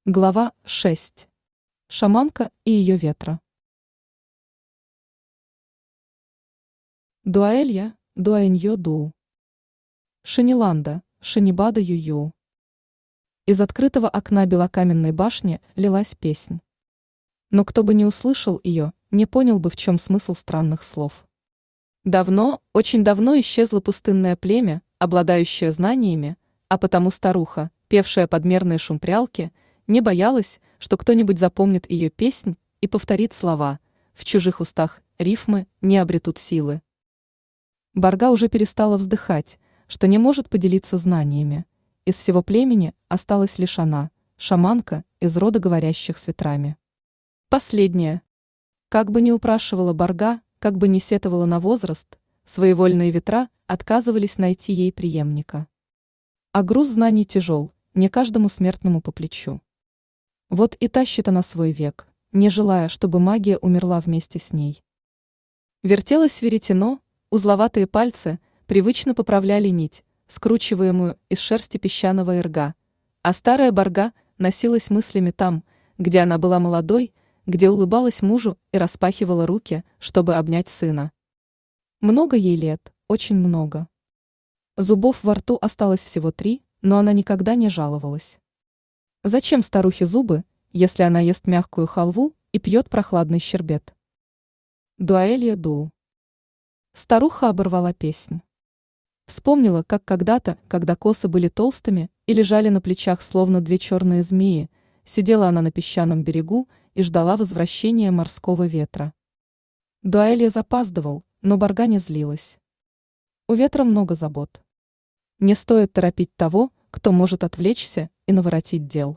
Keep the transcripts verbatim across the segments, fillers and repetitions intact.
Глава шесть. Шаманка и ее ветра. Дуаэлья, дуаэньё ду. Шиниланда, шинибада юю. Из открытого окна белокаменной башни лилась песнь. Но кто бы не услышал ее, не понял бы, в чем смысл странных слов. Давно, очень давно исчезло пустынное племя, обладающее знаниями, а потому старуха, певшая подмерные шум прялки, не боялась, что кто-нибудь запомнит ее песнь и повторит слова, в чужих устах рифмы не обретут силы. Барга уже перестала вздыхать, что не может поделиться знаниями. Из всего племени осталась лишь она, шаманка из рода говорящих с ветрами. Последняя. Как бы ни упрашивала Барга, как бы ни сетовала на возраст, своевольные ветра отказывались найти ей преемника. А груз знаний тяжел, не каждому смертному по плечу. Вот и тащит она свой век, не желая, чтобы магия умерла вместе с ней. Вертелось веретено, узловатые пальцы привычно поправляли нить, скручиваемую из шерсти песчаного эрга, а старая Барга носилась мыслями там, где она была молодой, где улыбалась мужу и распахивала руки, чтобы обнять сына. Много ей лет, очень много. Зубов во рту осталось всего три, но она никогда не жаловалась. Зачем старухе зубы, если она ест мягкую халву и пьет прохладный щербет? Дуаэлья ду. Старуха оборвала песнь. Вспомнила, как когда-то, когда косы были толстыми и лежали на плечах словно две черные змеи, сидела она на песчаном берегу и ждала возвращения морского ветра. Дуаэлья запаздывал, но Барга не злилась. У ветра много забот. Не стоит торопить того, кто может отвлечься и наворотить дел.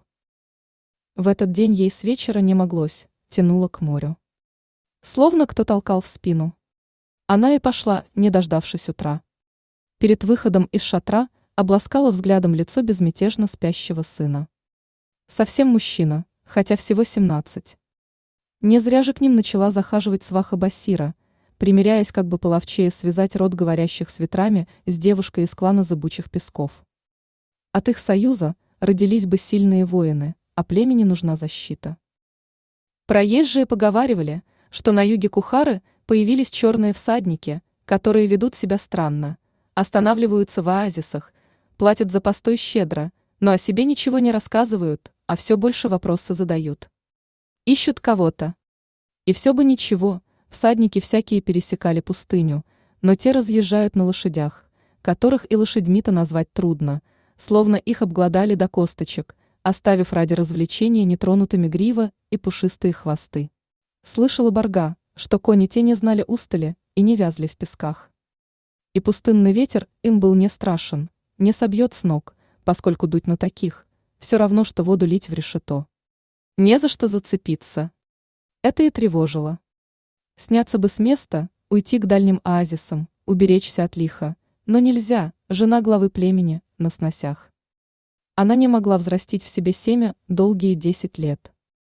В этот день ей с вечера не моглось, тянуло к морю. Словно кто толкал в спину. Она и пошла, не дождавшись утра. Перед выходом из шатра обласкала взглядом лицо безмятежно спящего сына. Совсем мужчина, хотя всего семнадцать. Не зря же к ним начала захаживать сваха Басира, примиряясь, как бы половчее связать род говорящих с ветрами с девушкой из клана Зыбучих Песков. От их союза родились бы сильные воины, а племени нужна защита. Проезжие поговаривали, что на юге Кухары появились черные всадники, которые ведут себя странно, останавливаются в оазисах, платят за постой щедро, но о себе ничего не рассказывают, а все больше вопросы задают. Ищут кого-то. И все бы ничего, всадники всякие пересекали пустыню, но те разъезжают на лошадях, которых и лошадьми-то назвать трудно, словно их обглодали до косточек, оставив ради развлечения нетронутыми грива и пушистые хвосты. Слышала Барга, что кони те не знали устали и не вязли в песках. И пустынный ветер им был не страшен, не собьет с ног, поскольку дуть на таких, все равно, что воду лить в решето. Не за что зацепиться. Это и тревожило. Сняться бы с места, уйти к дальним оазисам, уберечься от лиха, но нельзя, жена главы племени, на сносях. Она не могла взрастить в себе семя долгие десять лет.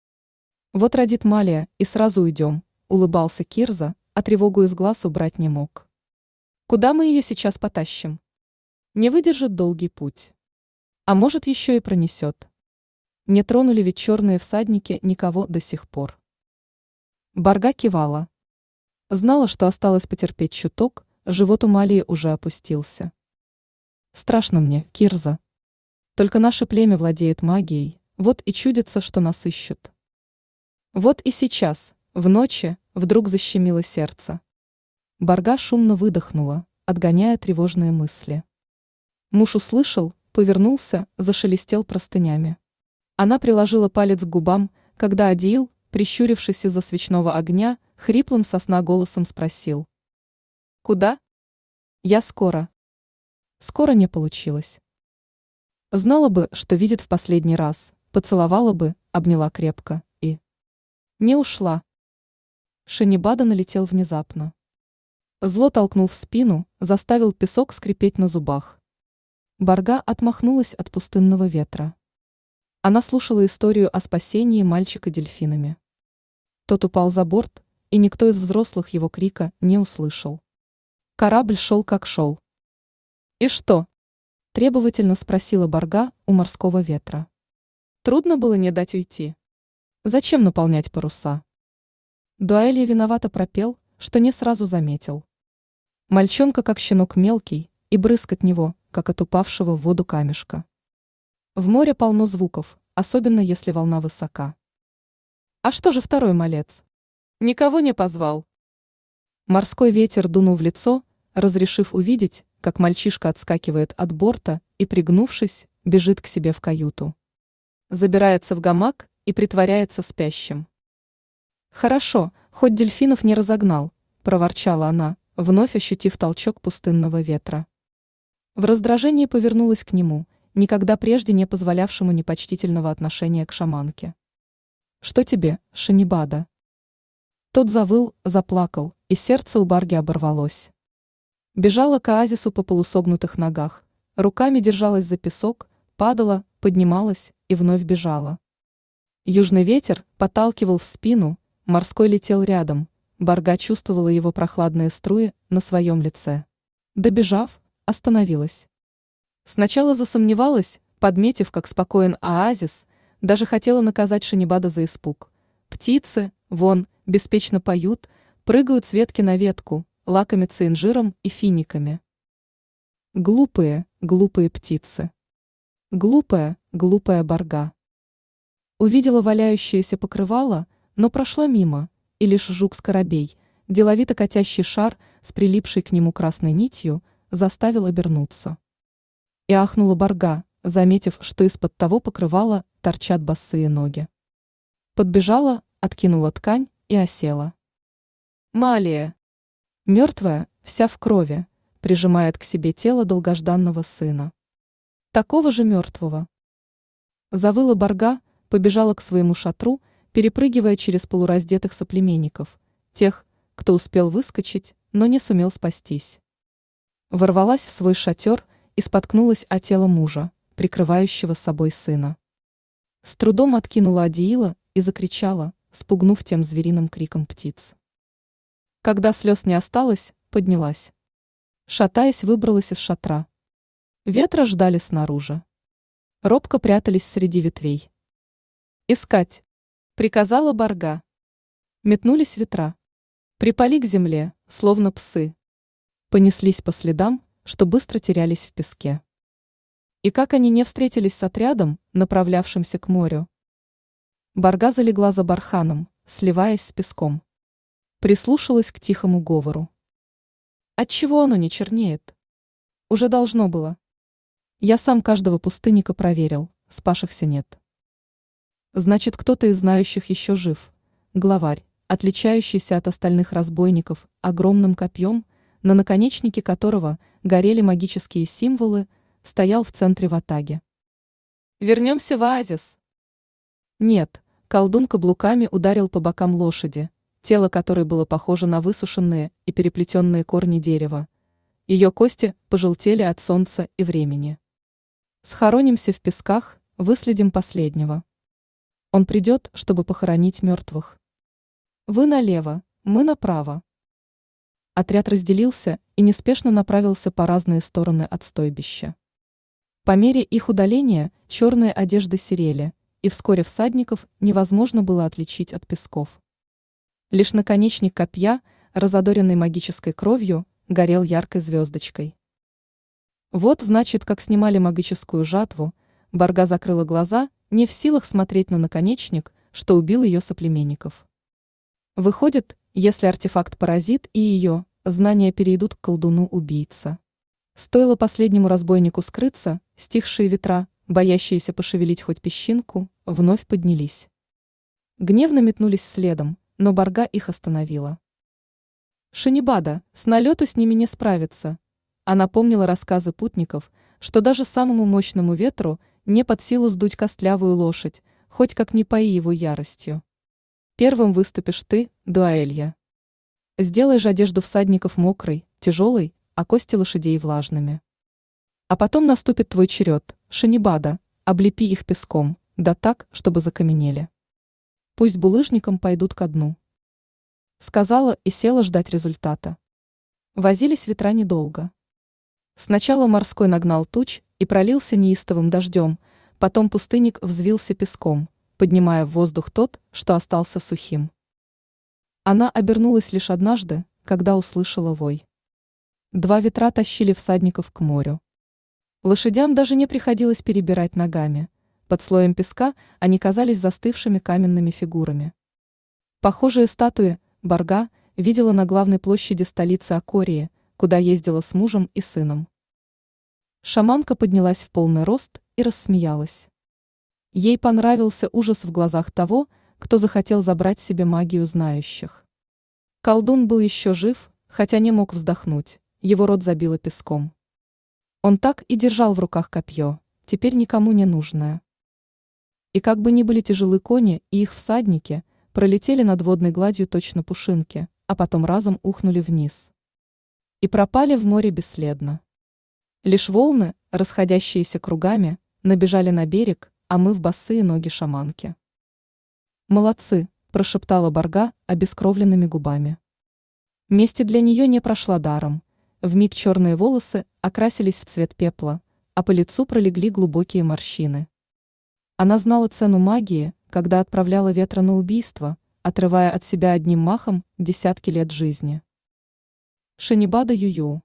Вот родит Малия, и сразу уйдем, улыбался Кирза, а тревогу из глаз убрать не мог. Куда мы ее сейчас потащим? Не выдержит долгий путь. А может, еще и пронесет. Не тронули ведь черные всадники никого до сих пор. Барга кивала. Знала, что осталось потерпеть чуток, живот у Малии уже опустился. Страшно мне, Кирза. Только наше племя владеет магией, вот и чудится, что нас ищут. Вот и сейчас, в ночи, вдруг защемило сердце. Барга шумно выдохнула, отгоняя тревожные мысли. Муж услышал, повернулся, зашелестел простынями. Она приложила палец к губам, когда Адиил, прищурившись из-за свечного огня, хриплым со сна голосом спросил. «Куда?» «Я скоро». Скоро не получилось. Знала бы, что видит в последний раз, поцеловала бы, обняла крепко и... Не ушла. Шинибада налетел внезапно. Зло толкнул в спину, заставил песок скрипеть на зубах. Барга отмахнулась от пустынного ветра. Она слушала историю о спасении мальчика дельфинами. Тот упал за борт, и никто из взрослых его крика не услышал. Корабль шел как шел. «И что?» – требовательно спросила Барга у морского ветра. Трудно было не дать уйти. Зачем наполнять паруса? Дуаэлья виновато пропел, что не сразу заметил. Мальчонка как щенок мелкий, и брызг от него, как от упавшего в воду камешка. В море полно звуков, особенно если волна высока. А что же второй малец? Никого не позвал. Морской ветер дунул в лицо, разрешив увидеть, как мальчишка отскакивает от борта и, пригнувшись, бежит к себе в каюту. Забирается в гамак и притворяется спящим. «Хорошо, хоть дельфинов не разогнал», – проворчала она, вновь ощутив толчок пустынного ветра. В раздражении повернулась к нему, никогда прежде не позволявшему непочтительного отношения к шаманке. «Что тебе, Шинибада?» Тот завыл, заплакал, и сердце у Барги оборвалось. Бежала к оазису по полусогнутых ногах, руками держалась за песок, падала, поднималась и вновь бежала. Южный ветер подталкивал в спину, морской летел рядом, Барга чувствовала его прохладные струи на своем лице. Добежав, остановилась. Сначала засомневалась, подметив, как спокоен оазис, даже хотела наказать Шинибада за испуг. Птицы, вон, беспечно поют, прыгают с ветки на ветку, лакомятся инжиром и финиками. Глупые, глупые птицы. Глупая, глупая Барга. Увидела валяющееся покрывало, но прошла мимо, и лишь жук-скоробей, деловито катящий шар с прилипшей к нему красной нитью, заставил обернуться. И ахнула Барга, заметив, что из-под того покрывала торчат босые ноги. Подбежала, откинула ткань и осела. Малия, мертвая, вся в крови, прижимает к себе тело долгожданного сына. Такого же мертвого. Завыла Барга, побежала к своему шатру, перепрыгивая через полураздетых соплеменников, тех, кто успел выскочить, но не сумел спастись. Ворвалась в свой шатер и споткнулась о тело мужа, прикрывающего собой сына. С трудом откинула одеяло и закричала, спугнув тем звериным криком птиц. Когда слез не осталось, поднялась. Шатаясь, выбралась из шатра. Ветра ждали снаружи. Робко прятались среди ветвей. «Искать!» — приказала Барга. Метнулись ветра. Припали к земле, словно псы. Понеслись по следам, что быстро терялись в песке. И как они не встретились с отрядом, направлявшимся к морю. Барга залегла за барханом, сливаясь с песком. Прислушалась к тихому говору. Отчего оно не чернеет? Уже должно было. Я сам каждого пустынника проверил, спасшихся нет. Значит, кто-то из знающих еще жив. Главарь, отличающийся от остальных разбойников огромным копьем, на наконечнике которого горели магические символы, стоял в центре ватаги. «Вернемся в оазис!» Нет, колдун каблуками ударил по бокам лошади, тело которой было похоже на высушенные и переплетенные корни дерева. Ее кости пожелтели от солнца и времени. Схоронимся в песках, выследим последнего. Он придет, чтобы похоронить мертвых. Вы налево, мы направо. Отряд разделился и неспешно направился по разные стороны от стойбища. По мере их удаления черные одежды серели, и вскоре всадников невозможно было отличить от песков. Лишь наконечник копья, разодоренный магической кровью, горел яркой звездочкой. Вот, значит, как снимали магическую жатву. Барга закрыла глаза, не в силах смотреть на наконечник, что убил ее соплеменников. Выходит, если артефакт поразит и ее, знания перейдут к колдуну-убийца. Стоило последнему разбойнику скрыться, стихшие ветра, боящиеся пошевелить хоть песчинку, вновь поднялись. Гневно метнулись следом, но Барга их остановила. Шинибада, с налету с ними не справится. Она помнила рассказы путников, что даже самому мощному ветру не под силу сдуть костлявую лошадь, хоть как не пои его яростью. Первым выступишь ты, Дуаэлья. Сделай же одежду всадников мокрой, тяжелой, а кости лошадей влажными. А потом наступит твой черед, Шинибада, облепи их песком, да так, чтобы закаменели. Пусть булыжником пойдут ко дну. Сказала и села ждать результата. Возились ветра недолго. Сначала морской нагнал туч и пролился неистовым дождем, потом пустынник взвился песком, поднимая в воздух тот, что остался сухим. Она обернулась лишь однажды, когда услышала вой. Два ветра тащили всадников к морю. Лошадям даже не приходилось перебирать ногами. Под слоем песка они казались застывшими каменными фигурами. Похожие статуи Барга видела на главной площади столицы Акории, куда ездила с мужем и сыном. Шаманка поднялась в полный рост и рассмеялась. Ей понравился ужас в глазах того, кто захотел забрать себе магию знающих. Колдун был еще жив, хотя не мог вздохнуть, его рот забило песком. Он так и держал в руках копье, теперь никому не нужное. И как бы ни были тяжелы кони и их всадники, пролетели над водной гладью точно пушинки, а потом разом ухнули вниз. И пропали в море бесследно. Лишь волны, расходящиеся кругами, набежали на берег, омыв босые ноги шаманки. «Молодцы», – прошептала Барга обескровленными губами. Месть для нее не прошла даром. Вмиг черные волосы окрасились в цвет пепла, а по лицу пролегли глубокие морщины. Она знала цену магии, когда отправляла ветра на убийство, отрывая от себя одним махом десятки лет жизни. Шинибада Юю.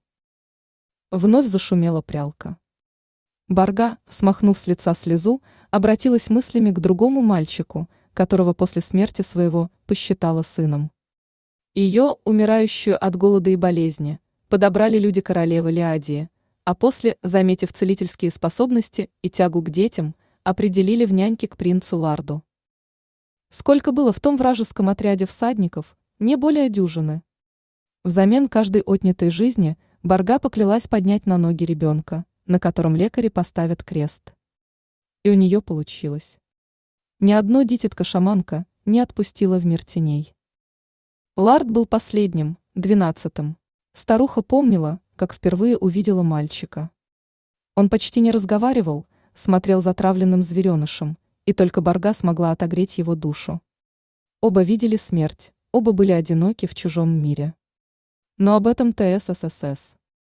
Вновь зашумела прялка. Барга, смахнув с лица слезу, обратилась мыслями к другому мальчику, которого после смерти своего посчитала сыном. Ее, умирающую от голода и болезни, подобрали люди королевы Лиадии, а после, заметив целительские способности и тягу к детям, определили в няньки к принцу Ларду. Сколько было в том вражеском отряде всадников, не более дюжины. Взамен каждой отнятой жизни Барга поклялась поднять на ноги ребенка, на котором лекари поставят крест. И у нее получилось. Ни одно дитятко-шаманка не отпустила в мир теней. Лард был последним, двенадцатым. Старуха помнила, как впервые увидела мальчика. Он почти не разговаривал, смотрел затравленным зверенышем, и только Барга смогла отогреть его душу. Оба видели смерть, оба были одиноки в чужом мире. Но об этом ТССС.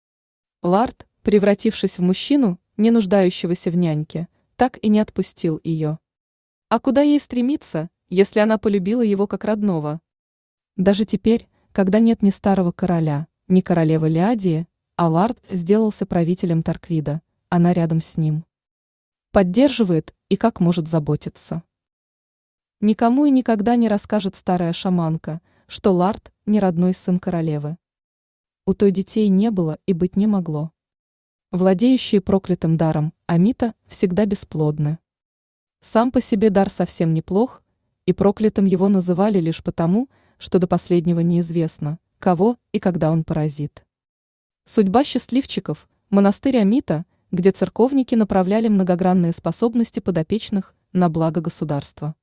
Лард, превратившись в мужчину, не нуждающегося в няньке, так и не отпустил ее. А куда ей стремиться, если она полюбила его как родного? Даже теперь, когда нет ни старого короля, ни королевы Лиадии, а Лард сделался правителем Тарквида, она рядом с ним. Поддерживает и как может заботиться. Никому и никогда не расскажет старая шаманка, что Лард не родной сын королевы. У той детей не было и быть не могло. Владеющие проклятым даром Амита всегда бесплодны. Сам по себе дар совсем неплох, и проклятым его называли лишь потому, что до последнего неизвестно, кого и когда он поразит. Судьба счастливчиков – монастырь Амита, где церковники направляли многогранные способности подопечных на благо государства.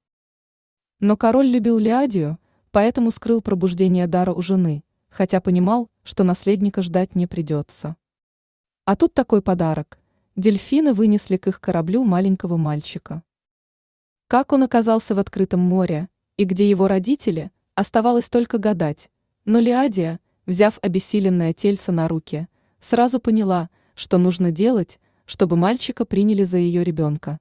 Но король любил Лиадию, поэтому скрыл пробуждение дара у жены, хотя понимал, что наследника ждать не придется. А тут такой подарок. Дельфины вынесли к их кораблю маленького мальчика. Как он оказался в открытом море, и где его родители, оставалось только гадать, но Лиадия, взяв обессиленное тельце на руки, сразу поняла, что нужно делать, чтобы мальчика приняли за ее ребенка.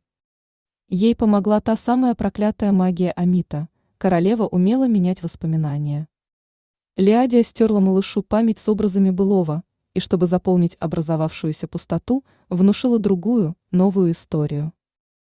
Ей помогла та самая проклятая магия Амита, королева умела менять воспоминания. Лиадия стерла малышу память с образами былого, и чтобы заполнить образовавшуюся пустоту, внушила другую, новую историю.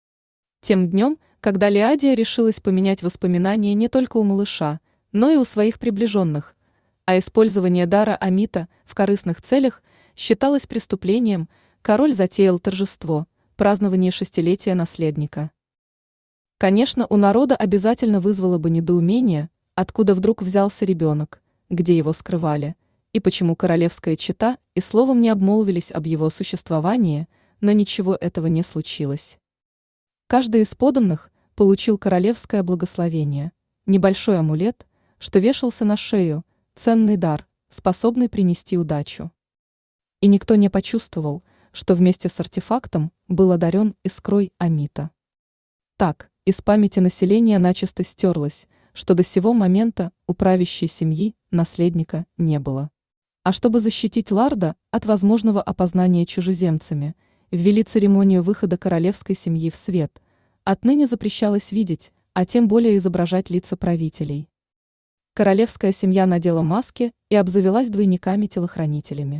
Тем днем, когда Лиадия решилась поменять воспоминания не только у малыша, но и у своих приближенных, а использование дара Амита в корыстных целях считалось преступлением, король затеял торжество, празднование шестилетия наследника. Конечно, у народа обязательно вызвало бы недоумение, откуда вдруг взялся ребенок, где его скрывали, и почему королевская чета и словом не обмолвились об его существовании, но ничего этого не случилось. Каждый из подданных получил королевское благословение, небольшой амулет, что вешался на шею, ценный дар, способный принести удачу. И никто не почувствовал, что вместе с артефактом был одарен искрой Амита. Так, из памяти населения начисто стерлось, что до сего момента у правящей семьи наследника не было. А чтобы защитить Ларда от возможного опознания чужеземцами, ввели церемонию выхода королевской семьи в свет, отныне запрещалось видеть, а тем более изображать лица правителей. Королевская семья надела маски и обзавелась двойниками-телохранителями.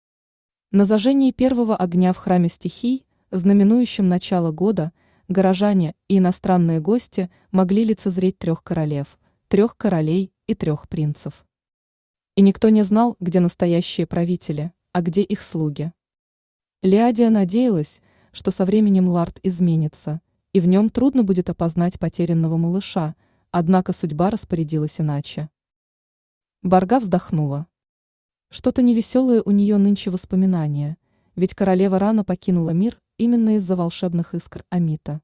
На зажжении первого огня в храме стихий, знаменующем начало года, горожане и иностранные гости могли лицезреть трех королев, трех королей и трех принцев. И никто не знал, где настоящие правители, а где их слуги. Леадия надеялась, что со временем Лард изменится, и в нем трудно будет опознать потерянного малыша, однако судьба распорядилась иначе. Барга вздохнула. Что-то невеселое у нее нынче воспоминания, ведь королева рано покинула мир именно из-за волшебных искр Амита.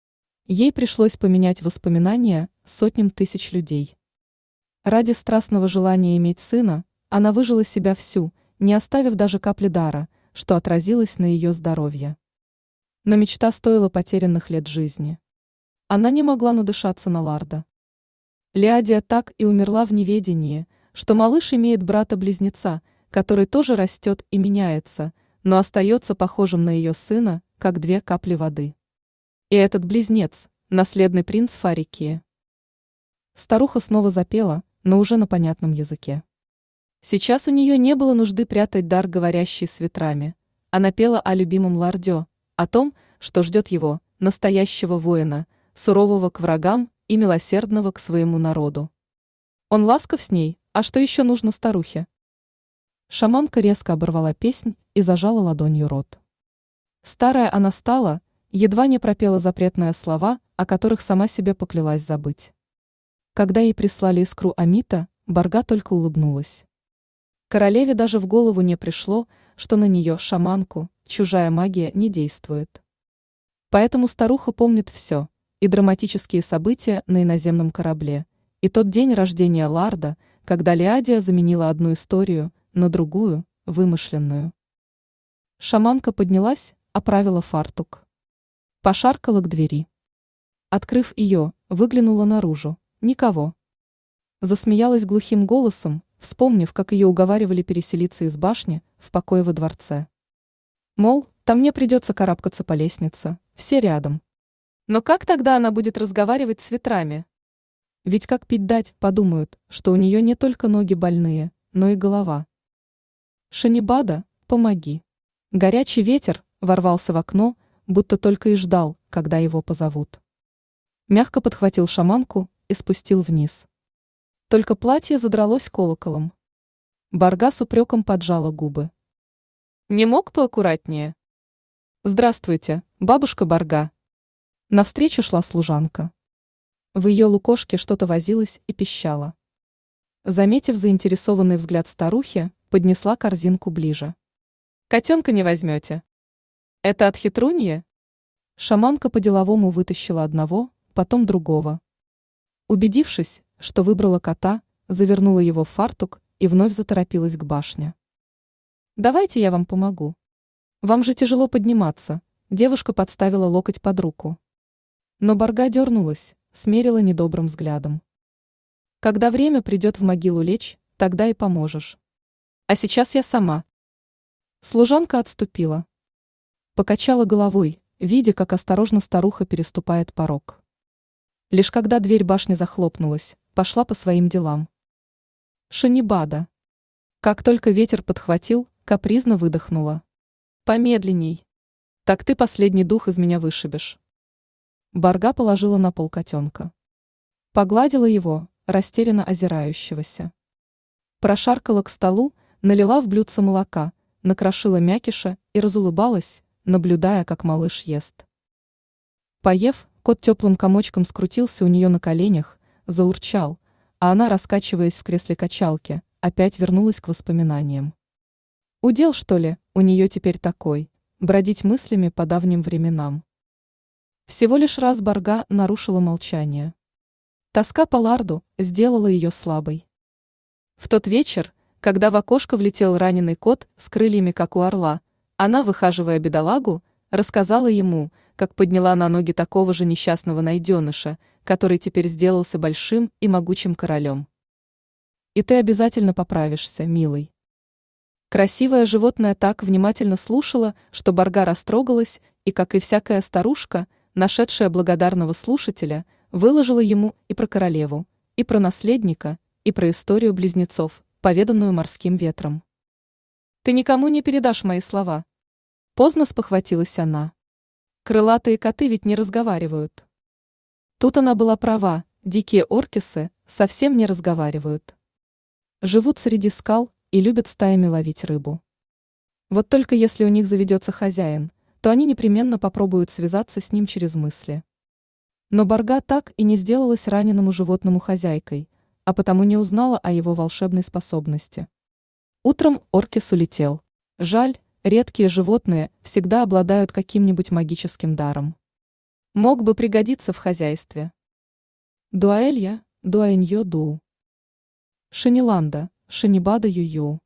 Ей пришлось поменять воспоминания сотням тысяч людей. Ради страстного желания иметь сына, она выжила себя всю, не оставив даже капли дара, что отразилось на ее здоровье. Но мечта стоила потерянных лет жизни. Она не могла надышаться на Ларда. Леадия так и умерла в неведении, что малыш имеет брата-близнеца, который тоже растет и меняется, но остается похожим на ее сына, как две капли воды. И этот близнец – наследный принц Фарикии. Старуха снова запела, но уже на понятном языке. Сейчас у нее не было нужды прятать дар, говорящий с ветрами. Она пела о любимом Ларде, о том, что ждет его, настоящего воина, сурового к врагам и милосердного к своему народу. Он ласков с ней, а что еще нужно старухе? Шаманка резко оборвала песнь и зажала ладонью рот. Старая она стала, едва не пропела запретные слова, о которых сама себе поклялась забыть. Когда ей прислали искру Амита, Барга только улыбнулась. Королеве даже в голову не пришло, что на нее, шаманку, чужая магия не действует. Поэтому старуха помнит все, и драматические события на иноземном корабле, и тот день рождения Ларда, когда Леадия заменила одну историю на другую, вымышленную. Шаманка поднялась, оправила фартук. Пошаркала к двери. Открыв ее, выглянула наружу. Никого. Засмеялась глухим голосом, вспомнив, как ее уговаривали переселиться из башни в покое во дворце. Мол, там мне придется карабкаться по лестнице, все рядом. Но как тогда она будет разговаривать с ветрами? Ведь как пить дать, подумают, что у нее не только ноги больные, но и голова. Шанибада, помоги. Горячий ветер ворвался в окно, будто только и ждал, когда его позовут. Мягко подхватил шаманку и спустил вниз. Только платье задралось колоколом. Барга с упреком поджала губы. Не мог поаккуратнее? Здравствуйте, бабушка Барга. Навстречу шла служанка. В ее лукошке что-то возилось и пищало. Заметив заинтересованный взгляд старухи, поднесла корзинку ближе. Котенка не возьмете? Это от хитруньи? Шаманка по-деловому вытащила одного, потом другого. Убедившись, что выбрала кота, завернула его в фартук и вновь заторопилась к башне. «Давайте я вам помогу. Вам же тяжело подниматься», — девушка подставила локоть под руку. Но Барга дернулась, смерила недобрым взглядом. «Когда время придет в могилу лечь, тогда и поможешь. А сейчас я сама». Служанка отступила. Покачала головой, видя, как осторожно старуха переступает порог. Лишь когда дверь башни захлопнулась, пошла по своим делам. Шанибада. Как только ветер подхватил, капризно выдохнула. Помедленней. Так ты последний дух из меня вышибешь. Барга положила на пол котенка. Погладила его, растерянно озирающегося. Прошаркала к столу, налила в блюдце молока, накрошила мякиша и разулыбалась, наблюдая, как малыш ест. Поев, кот теплым комочком скрутился у нее на коленях, заурчал, а она, раскачиваясь в кресле качалки, опять вернулась к воспоминаниям. Удел, что ли, у нее теперь такой, бродить мыслями по давним временам. Всего лишь раз Барга нарушила молчание. Тоска по Ларду сделала ее слабой. В тот вечер, когда в окошко влетел раненый кот с крыльями, как у орла, она, выхаживая бедолагу, рассказала ему, как подняла на ноги такого же несчастного найденыша, который теперь сделался большим и могучим королем. И ты обязательно поправишься, милый. Красивое животное так внимательно слушало, что Барга растрогалась и, как и всякая старушка, нашедшая благодарного слушателя, выложила ему и про королеву, и про наследника, и про историю близнецов, поведанную морским ветром. «Ты никому не передашь мои слова». Поздно спохватилась она. Крылатые коты ведь не разговаривают. Тут она была права, дикие оркисы совсем не разговаривают. Живут среди скал и любят стаями ловить рыбу. Вот только если у них заведется хозяин, то они непременно попробуют связаться с ним через мысли. Но Барга так и не сделалась раненому животному хозяйкой, а потому не узнала о его волшебной способности. Утром оркис улетел. Жаль, редкие животные всегда обладают каким-нибудь магическим даром. Мог бы пригодиться в хозяйстве. Дуаэлья, дуаэньё ду. Шиниланда, шинибада юю.